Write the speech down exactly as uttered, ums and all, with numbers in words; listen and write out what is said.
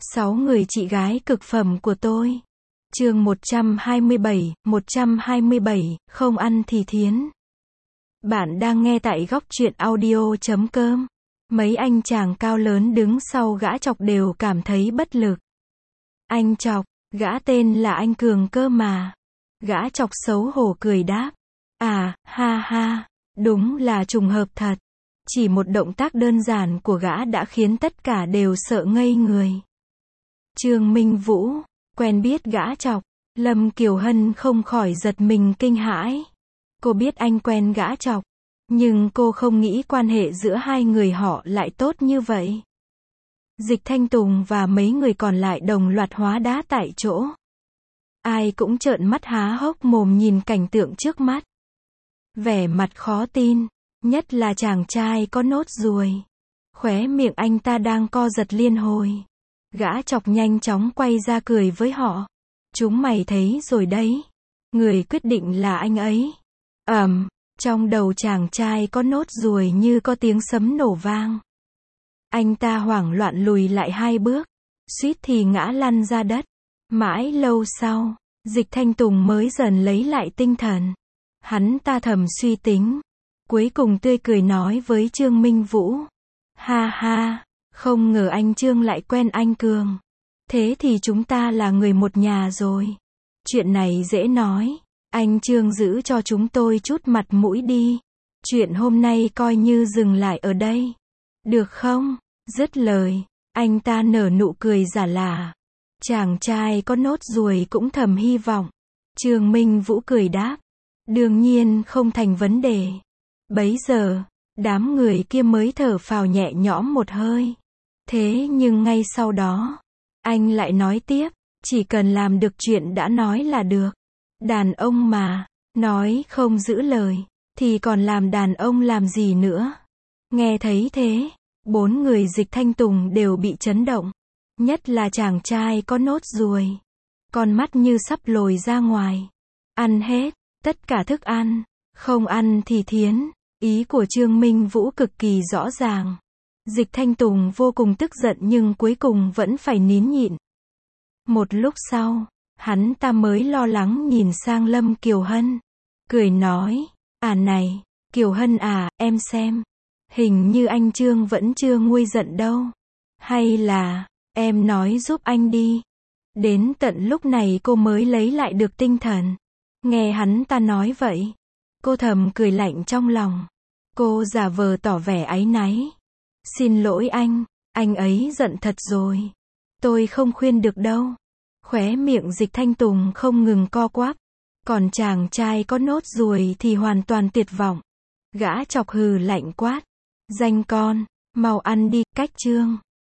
Sáu người chị gái cực phẩm của tôi. Chương một trăm hai mươi bảy, một trăm hai mươi bảy, không ăn thì thiến. Bạn đang nghe tại góc truyện audio chấm com. Mấy anh chàng cao lớn đứng sau gã Chọc đều cảm thấy bất lực. Anh Chọc, gã tên là anh Cường cơ mà. Gã Chọc xấu hổ cười đáp. À, ha ha, đúng là trùng hợp thật. Chỉ một động tác đơn giản của gã đã khiến tất cả đều sợ ngây người. Trương Minh Vũ, quen biết gã Chọc, Lâm Kiều Hân không khỏi giật mình kinh hãi. Cô biết anh quen gã Chọc, nhưng cô không nghĩ quan hệ giữa hai người họ lại tốt như vậy. Dịch Thanh Tùng và mấy người còn lại đồng loạt hóa đá tại chỗ. Ai cũng trợn mắt há hốc mồm nhìn cảnh tượng trước mắt. Vẻ mặt khó tin, nhất là chàng trai có nốt ruồi. Khóe miệng anh ta đang co giật liên hồi. Gã Chọc nhanh chóng quay ra cười với họ. Chúng mày thấy rồi đấy. Người quyết định là anh ấy. Ầm, um, trong đầu chàng trai có nốt ruồi như có tiếng sấm nổ vang. Anh ta hoảng loạn lùi lại hai bước, suýt thì ngã lăn ra đất. Mãi lâu sau, Dịch Thanh Tùng mới dần lấy lại tinh thần. Hắn ta thầm suy tính. Cuối cùng tươi cười nói với Trương Minh Vũ. Ha ha, không ngờ anh Trương lại quen anh Cường. Thế thì chúng ta là người một nhà rồi. Chuyện này dễ nói. Anh Trương giữ cho chúng tôi chút mặt mũi đi. Chuyện hôm nay coi như dừng lại ở đây. Được không? Dứt lời, anh ta nở nụ cười giả lả. Chàng trai có nốt ruồi cũng thầm hy vọng. Trương Minh Vũ cười đáp. Đương nhiên không thành vấn đề. Bấy giờ, đám người kia mới thở phào nhẹ nhõm một hơi. Thế nhưng ngay sau đó, anh lại nói tiếp, chỉ cần làm được chuyện đã nói là được. Đàn ông mà, nói không giữ lời, thì còn làm đàn ông làm gì nữa. Nghe thấy thế, bốn người Dịch Thanh Tùng đều bị chấn động. Nhất là chàng trai có nốt ruồi. Con mắt như sắp lồi ra ngoài. Ăn hết, tất cả thức ăn, không ăn thì thiến. Ý của Trương Minh Vũ cực kỳ rõ ràng. Dịch Thanh Tùng vô cùng tức giận nhưng cuối cùng vẫn phải nín nhịn. Một lúc sau, hắn ta mới lo lắng nhìn sang Lâm Kiều Hân. Cười nói, à này, Kiều Hân à, em xem. Hình như anh Trương vẫn chưa nguôi giận đâu. Hay là, em nói giúp anh đi. Đến tận lúc này cô mới lấy lại được tinh thần. Nghe hắn ta nói vậy, cô thầm cười lạnh trong lòng. Cô giả vờ tỏ vẻ áy náy. Xin lỗi anh, anh ấy giận thật rồi. Tôi không khuyên được đâu. Khóe miệng Dịch Thanh Tùng không ngừng co quắp. Còn chàng trai có nốt ruồi thì hoàn toàn tuyệt vọng. Gã Chọc hừ lạnh quát. Danh con, mau ăn đi, cách Trương.